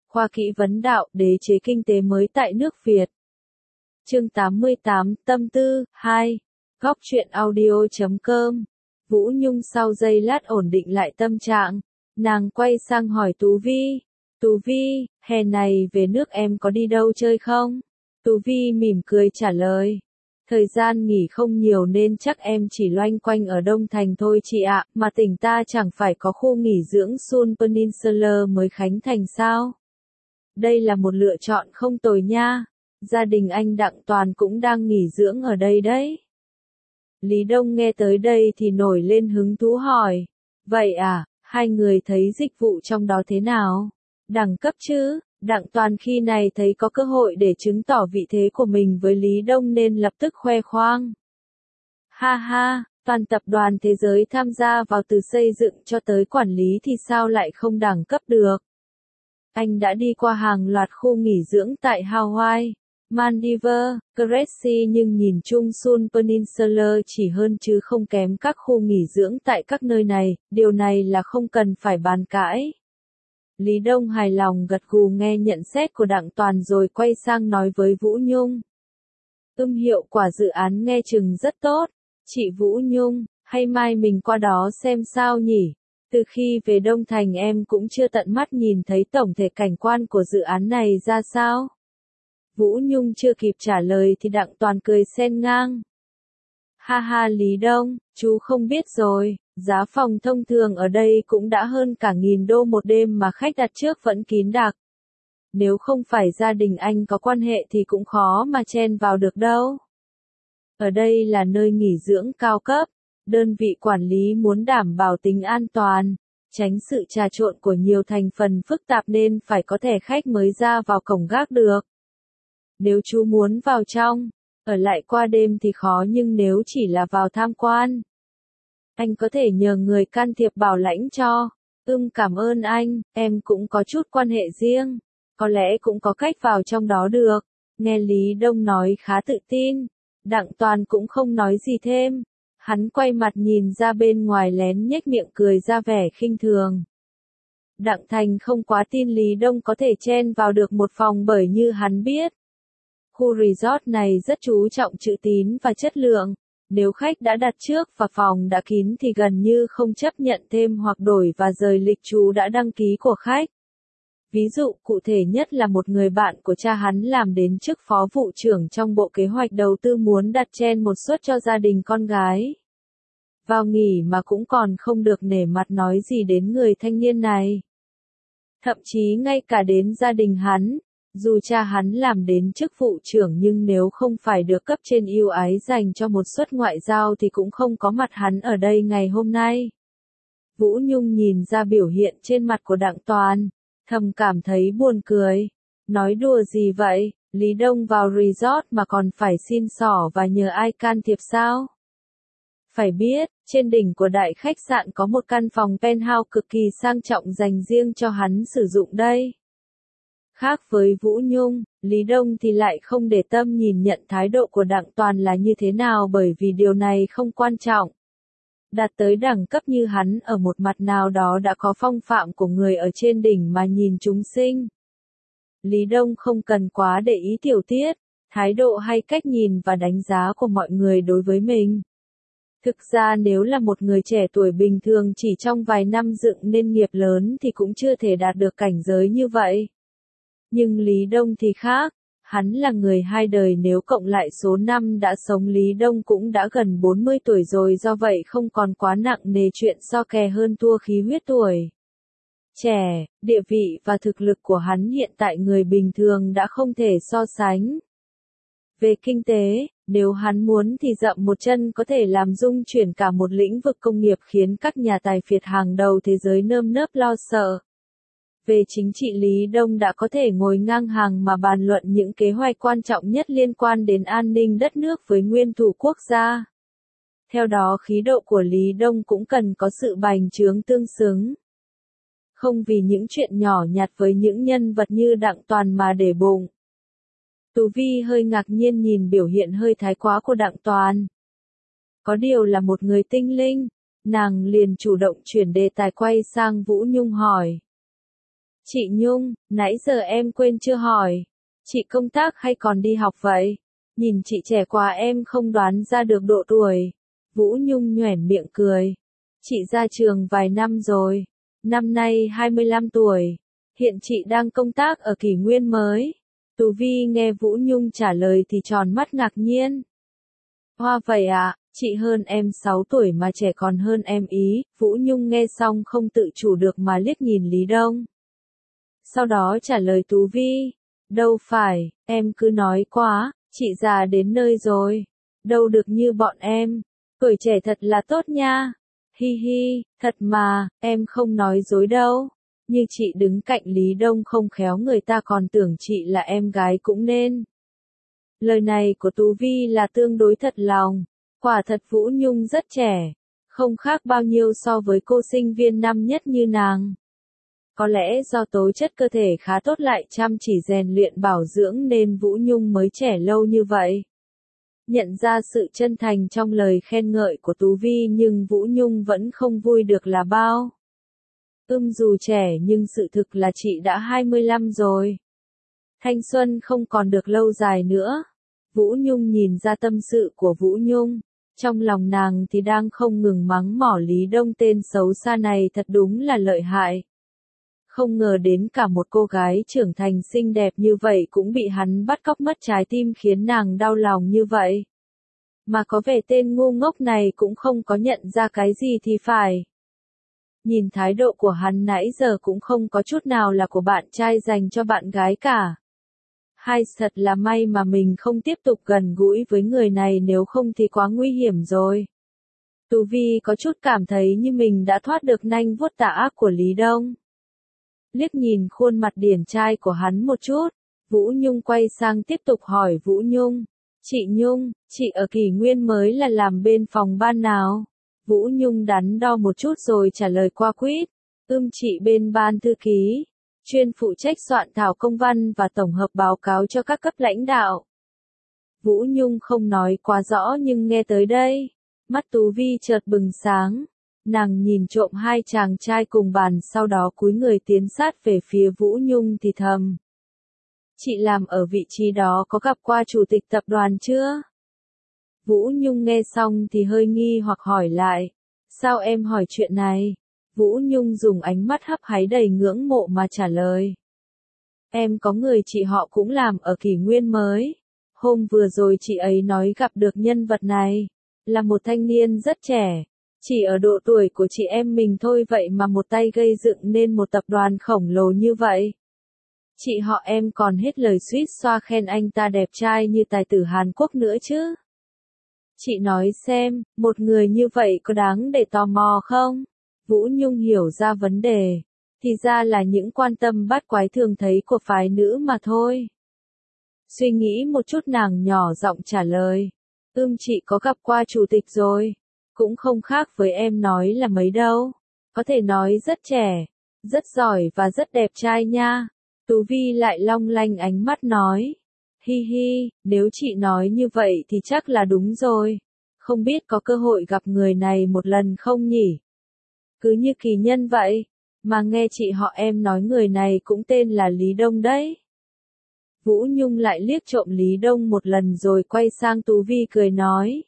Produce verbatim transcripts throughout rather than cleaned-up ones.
Khoa kỹ vấn đạo, đế chế kinh tế mới tại nước Việt. Chương tám mươi tám, Tâm tư, hai. Góc truyện audio chấm com. Vũ Nhung sau giây lát ổn định lại tâm trạng. Nàng quay sang hỏi Tú Vi. Tú Vi, hè này về nước em có đi đâu chơi không? Tú Vi mỉm cười trả lời. Thời gian nghỉ không nhiều nên chắc em chỉ loanh quanh ở Đông Thành thôi chị ạ, mà tỉnh ta chẳng phải có khu nghỉ dưỡng Sun Peninsula mới khánh thành sao? Đây là một lựa chọn không tồi nha. Gia đình anh Đặng Toàn cũng đang nghỉ dưỡng ở đây đấy. Lý Đông nghe tới đây thì nổi lên hứng thú hỏi. Vậy à, hai người thấy dịch vụ trong đó thế nào? Đẳng cấp chứ? Đặng Toàn khi này thấy có cơ hội để chứng tỏ vị thế của mình với Lý Đông nên lập tức khoe khoang. Ha ha, toàn tập đoàn thế giới tham gia vào từ xây dựng cho tới quản lý thì sao lại không đẳng cấp được? Anh đã đi qua hàng loạt khu nghỉ dưỡng tại Hawaii, Maldives, Crete nhưng nhìn chung Sun Peninsula chỉ hơn chứ không kém các khu nghỉ dưỡng tại các nơi này, điều này là không cần phải bàn cãi. Lý Đông hài lòng gật gù nghe nhận xét của Đặng Toàn rồi quay sang nói với Vũ Nhung. Ưm hiệu quả dự án nghe chừng rất tốt. Chị Vũ Nhung, hay mai mình qua đó xem sao nhỉ? Từ khi về Đông Thành em cũng chưa tận mắt nhìn thấy tổng thể cảnh quan của dự án này ra sao? Vũ Nhung chưa kịp trả lời thì Đặng Toàn cười xen ngang. Ha ha Lý Đông, chú không biết rồi, giá phòng thông thường ở đây cũng đã hơn cả nghìn đô một đêm mà khách đặt trước vẫn kín đặc. Nếu không phải gia đình anh có quan hệ thì cũng khó mà chen vào được đâu. Ở đây là nơi nghỉ dưỡng cao cấp, đơn vị quản lý muốn đảm bảo tính an toàn, tránh sự trà trộn của nhiều thành phần phức tạp nên phải có thẻ khách mới ra vào cổng gác được. Nếu chú muốn vào trong, ở lại qua đêm thì khó nhưng nếu chỉ là vào tham quan, anh có thể nhờ người can thiệp bảo lãnh cho. Ừm cảm ơn anh, em cũng có chút quan hệ riêng, có lẽ cũng có cách vào trong đó được. Nghe Lý Đông nói khá tự tin, Đặng Toàn cũng không nói gì thêm. Hắn quay mặt nhìn ra bên ngoài lén nhếch miệng cười ra vẻ khinh thường. Đặng Thành không quá tin Lý Đông có thể chen vào được một phòng bởi như hắn biết. Khu resort này rất chú trọng chữ tín và chất lượng. Nếu khách đã đặt trước và phòng đã kín thì gần như không chấp nhận thêm hoặc đổi và rời lịch trú đã đăng ký của khách. Ví dụ cụ thể nhất là một người bạn của cha hắn làm đến chức phó vụ trưởng trong Bộ Kế hoạch Đầu tư muốn đặt chen một suất cho gia đình con gái. Vào nghỉ mà cũng còn không được nể mặt nói gì đến người thanh niên này. Thậm chí ngay cả đến gia đình hắn, dù cha hắn làm đến chức vụ trưởng nhưng nếu không phải được cấp trên ưu ái dành cho một suất ngoại giao thì cũng không có mặt hắn ở đây ngày hôm nay. Vũ Nhung nhìn ra biểu hiện trên mặt của Đặng Toàn, thầm cảm thấy buồn cười. Nói đùa gì vậy, Lý Đông vào resort mà còn phải xin xỏ và nhờ ai can thiệp sao? Phải biết, trên đỉnh của đại khách sạn có một căn phòng penthouse cực kỳ sang trọng dành riêng cho hắn sử dụng đây. Khác với Vũ Nhung, Lý Đông thì lại không để tâm nhìn nhận thái độ của Đặng Toàn là như thế nào bởi vì điều này không quan trọng. Đạt tới đẳng cấp như hắn ở một mặt nào đó đã có phong phạm của người ở trên đỉnh mà nhìn chúng sinh. Lý Đông không cần quá để ý tiểu tiết, thái độ hay cách nhìn và đánh giá của mọi người đối với mình. Thực ra nếu là một người trẻ tuổi bình thường chỉ trong vài năm dựng nên nghiệp lớn thì cũng chưa thể đạt được cảnh giới như vậy. Nhưng Lý Đông thì khác, hắn là người hai đời nếu cộng lại số năm đã sống Lý Đông cũng đã gần bốn mươi tuổi rồi do vậy không còn quá nặng nề chuyện so kè hơn thua khí huyết tuổi. Trẻ, địa vị và thực lực của hắn hiện tại người bình thường đã không thể so sánh. Về kinh tế, nếu hắn muốn thì dậm một chân có thể làm rung chuyển cả một lĩnh vực công nghiệp khiến các nhà tài phiệt hàng đầu thế giới nơm nớp lo sợ. Về chính trị Lý Đông đã có thể ngồi ngang hàng mà bàn luận những kế hoạch quan trọng nhất liên quan đến an ninh đất nước với nguyên thủ quốc gia. Theo đó khí độ của Lý Đông cũng cần có sự bành trướng tương xứng. Không vì những chuyện nhỏ nhặt với những nhân vật như Đặng Toàn mà để bụng. Tú Vi hơi ngạc nhiên nhìn biểu hiện hơi thái quá của Đặng Toàn. Có điều là một người tinh linh, nàng liền chủ động chuyển đề tài quay sang Vũ Nhung hỏi. Chị Nhung, nãy giờ em quên chưa hỏi. Chị công tác hay còn đi học vậy? Nhìn chị trẻ quá em không đoán ra được độ tuổi. Vũ Nhung nhoẻn miệng cười. Chị ra trường vài năm rồi. Năm nay hai mươi lăm tuổi. Hiện chị đang công tác ở kỷ nguyên mới. Tú Vi nghe Vũ Nhung trả lời thì tròn mắt ngạc nhiên. Hoa vậy à, chị hơn em sáu tuổi mà trẻ còn hơn em ý. Vũ Nhung nghe xong không tự chủ được mà liếc nhìn Lý Đông. Sau đó trả lời Tú Vi. Đâu phải, em cứ nói quá, chị già đến nơi rồi. Đâu được như bọn em. Tuổi trẻ thật là tốt nha. Hi hi, thật mà, em không nói dối đâu. Như chị đứng cạnh Lý Đông không khéo người ta còn tưởng chị là em gái cũng nên. Lời này của Tú Vi là tương đối thật lòng. Quả thật Vũ Nhung rất trẻ. Không khác bao nhiêu so với cô sinh viên năm nhất như nàng. Có lẽ do tố chất cơ thể khá tốt lại chăm chỉ rèn luyện bảo dưỡng nên Vũ Nhung mới trẻ lâu như vậy. Nhận ra sự chân thành trong lời khen ngợi của Tú Vi nhưng Vũ Nhung vẫn không vui được là bao. Ưm dù trẻ nhưng sự thực là chị đã hai mươi lăm rồi. Thanh xuân không còn được lâu dài nữa. Vũ Nhung nhìn ra tâm sự của Vũ Nhung. Trong lòng nàng thì đang không ngừng mắng mỏ Lý Đông tên xấu xa này thật đúng là lợi hại. Không ngờ đến cả một cô gái trưởng thành xinh đẹp như vậy cũng bị hắn bắt cóc mất trái tim khiến nàng đau lòng như vậy. Mà có vẻ tên ngu ngốc này cũng không có nhận ra cái gì thì phải. Nhìn thái độ của hắn nãy giờ cũng không có chút nào là của bạn trai dành cho bạn gái cả. Hai thật là may mà mình không tiếp tục gần gũi với người này nếu không thì quá nguy hiểm rồi. Tú Vi có chút cảm thấy như mình đã thoát được nanh vuốt tà ác của Lý Đông. Liếc nhìn khuôn mặt điển trai của hắn một chút, Vũ Nhung quay sang tiếp tục hỏi Vũ Nhung. Chị Nhung, chị ở kỷ nguyên mới là làm bên phòng ban nào? Vũ Nhung đắn đo một chút rồi trả lời qua quýt. Ưm chị bên ban thư ký, chuyên phụ trách soạn thảo công văn và tổng hợp báo cáo cho các cấp lãnh đạo. Vũ Nhung không nói quá rõ nhưng nghe tới đây, mắt Tú Vi chợt bừng sáng. Nàng nhìn trộm hai chàng trai cùng bàn sau đó cúi người tiến sát về phía Vũ Nhung thì thầm. Chị làm ở vị trí đó có gặp qua chủ tịch tập đoàn chưa? Vũ Nhung nghe xong thì hơi nghi hoặc hỏi lại. Sao em hỏi chuyện này? Vũ Nhung dùng ánh mắt hấp háy đầy ngưỡng mộ mà trả lời. Em có người chị họ cũng làm ở kỷ nguyên mới. Hôm vừa rồi chị ấy nói gặp được nhân vật này. Là một thanh niên rất trẻ. Chỉ ở độ tuổi của chị em mình thôi vậy mà một tay gây dựng nên một tập đoàn khổng lồ như vậy. Chị họ em còn hết lời suýt xoa khen anh ta đẹp trai như tài tử Hàn Quốc nữa chứ. Chị nói xem, một người như vậy có đáng để tò mò không? Vũ Nhung hiểu ra vấn đề. Thì ra là những quan tâm bắt quái thường thấy của phái nữ mà thôi. Suy nghĩ một chút nàng nhỏ giọng trả lời. Ưm chị có gặp qua chủ tịch rồi. Cũng không khác với em nói là mấy đâu. Có thể nói rất trẻ, rất giỏi và rất đẹp trai nha. Tú Vi lại long lanh ánh mắt nói. Hi hi, nếu chị nói như vậy thì chắc là đúng rồi. Không biết có cơ hội gặp người này một lần không nhỉ? Cứ như kỳ nhân vậy. Mà nghe chị họ em nói người này cũng tên là Lý Đông đấy. Vũ Nhung lại liếc trộm Lý Đông một lần rồi quay sang Tú Vi cười nói.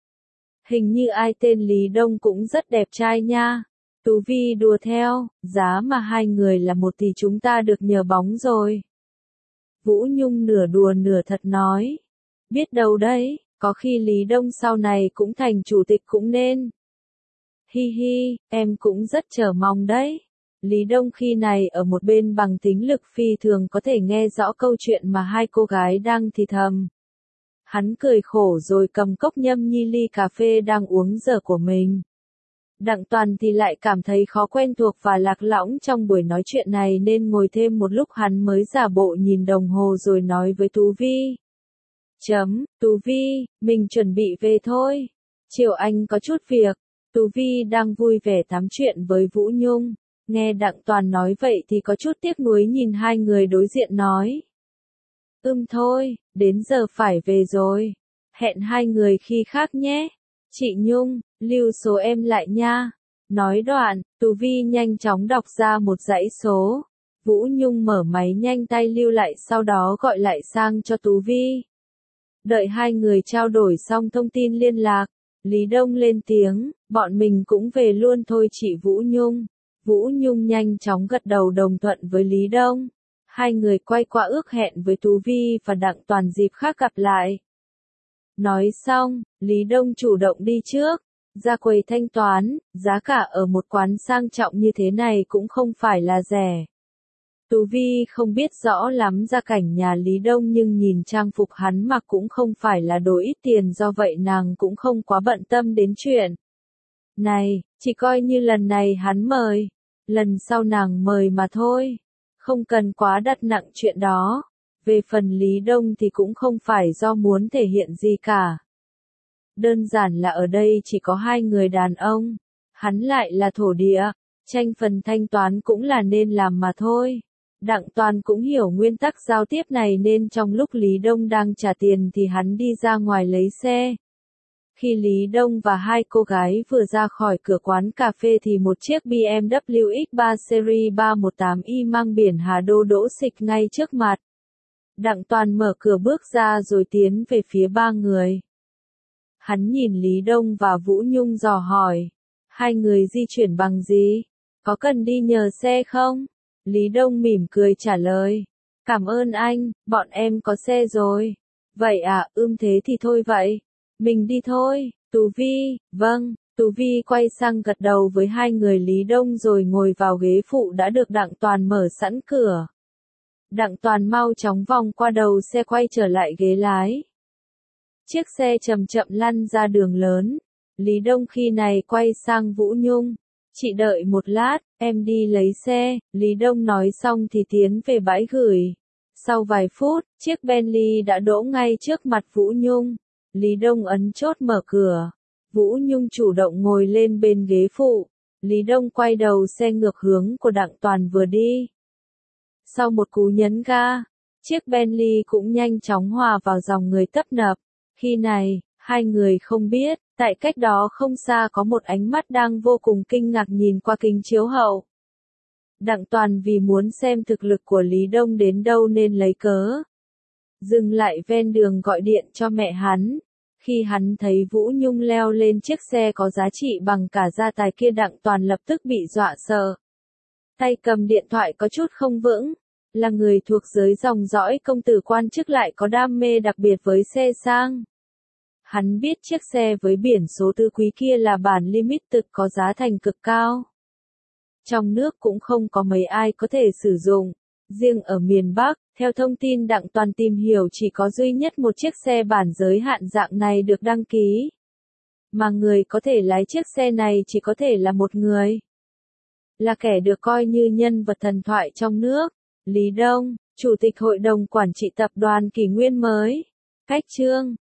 Hình như ai tên Lý Đông cũng rất đẹp trai nha. Tú Vi đùa theo, giá mà hai người là một thì chúng ta được nhờ bóng rồi. Vũ Nhung nửa đùa nửa thật nói. Biết đâu đấy, có khi Lý Đông sau này cũng thành chủ tịch cũng nên. Hi hi, em cũng rất chờ mong đấy. Lý Đông khi này ở một bên bằng tính lực phi thường có thể nghe rõ câu chuyện mà hai cô gái đang thì thầm. Hắn cười khổ rồi cầm cốc nhâm nhi ly cà phê đang uống giờ của mình. Đặng Toàn thì lại cảm thấy khó quen thuộc và lạc lõng trong buổi nói chuyện này nên ngồi thêm một lúc hắn mới giả bộ nhìn đồng hồ rồi nói với Tú Vi. Chấm, Tú Vi, mình chuẩn bị về thôi. Chiều anh có chút việc. Tú Vi đang vui vẻ tám chuyện với Vũ Nhung. Nghe Đặng Toàn nói vậy thì có chút tiếc nuối nhìn hai người đối diện nói. Ưm thôi, đến giờ phải về rồi. Hẹn hai người khi khác nhé. Chị Nhung, lưu số em lại nha. Nói đoạn, Tú Vi nhanh chóng đọc ra một dãy số. Vũ Nhung mở máy nhanh tay lưu lại sau đó gọi lại sang cho Tú Vi. Đợi hai người trao đổi xong thông tin liên lạc, Lý Đông lên tiếng, bọn mình cũng về luôn thôi chị Vũ Nhung. Vũ Nhung nhanh chóng gật đầu đồng thuận với Lý Đông. Hai người quay qua ước hẹn với Tú Vi và Đặng Toàn dịp khác gặp lại. Nói xong, Lý Đông chủ động đi trước, ra quầy thanh toán, giá cả ở một quán sang trọng như thế này cũng không phải là rẻ. Tú Vi không biết rõ lắm gia cảnh nhà Lý Đông nhưng nhìn trang phục hắn mặc cũng không phải là đồ ít tiền, do vậy nàng cũng không quá bận tâm đến chuyện này, chỉ coi như lần này hắn mời, lần sau nàng mời mà thôi, không cần quá đặt nặng chuyện đó. Về phần Lý Đông thì cũng không phải do muốn thể hiện gì cả. Đơn giản là ở đây chỉ có hai người đàn ông, hắn lại là thổ địa, tranh phần thanh toán cũng là nên làm mà thôi. Đặng Toàn cũng hiểu nguyên tắc giao tiếp này nên trong lúc Lý Đông đang trả tiền thì hắn đi ra ngoài lấy xe. Khi Lý Đông và hai cô gái vừa ra khỏi cửa quán cà phê thì một chiếc B M W X ba Series ba một tám i mang biển Hà Đô đỗ xịch ngay trước mặt. Đặng Toàn mở cửa bước ra rồi tiến về phía ba người. Hắn nhìn Lý Đông và Vũ Nhung dò hỏi, hai người di chuyển bằng gì? Có cần đi nhờ xe không? Lý Đông mỉm cười trả lời, cảm ơn anh, bọn em có xe rồi. Vậy à, ưm thế thì thôi vậy. Mình đi thôi, Tú Vi, vâng. Tú Vi quay sang gật đầu với hai người Lý Đông rồi ngồi vào ghế phụ đã được Đặng Toàn mở sẵn cửa. Đặng Toàn mau chóng vòng qua đầu xe quay trở lại ghế lái. Chiếc xe chậm chậm lăn ra đường lớn. Lý Đông khi này quay sang Vũ Nhung. Chị đợi một lát, em đi lấy xe. Lý Đông nói xong thì tiến về bãi gửi. Sau vài phút, chiếc Bentley đã đỗ ngay trước mặt Vũ Nhung. Lý Đông ấn chốt mở cửa. Vũ Nhung chủ động ngồi lên bên ghế phụ. Lý Đông quay đầu xe ngược hướng của Đặng Toàn vừa đi. Sau một cú nhấn ga, chiếc Bentley cũng nhanh chóng hòa vào dòng người tấp nập. Khi này, hai người không biết, tại cách đó không xa có một ánh mắt đang vô cùng kinh ngạc nhìn qua kính chiếu hậu. Đặng Toàn vì muốn xem thực lực của Lý Đông đến đâu nên lấy cớ dừng lại ven đường gọi điện cho mẹ hắn. Khi hắn thấy Vũ Nhung leo lên chiếc xe có giá trị bằng cả gia tài kia, Đặng Toàn lập tức bị dọa sợ. Tay cầm điện thoại có chút không vững, là người thuộc giới dòng dõi công tử quan chức lại có đam mê đặc biệt với xe sang. Hắn biết chiếc xe với biển số tứ quý kia là bản limited có giá thành cực cao. Trong nước cũng không có mấy ai có thể sử dụng. Riêng ở miền Bắc, theo thông tin Đặng Toàn tìm hiểu chỉ có duy nhất một chiếc xe bản giới hạn dạng này được đăng ký. Mà người có thể lái chiếc xe này chỉ có thể là một người. Là kẻ được coi như nhân vật thần thoại trong nước. Lý Đông, Chủ tịch Hội đồng Quản trị Tập đoàn Kỷ Nguyên mới. Cách chương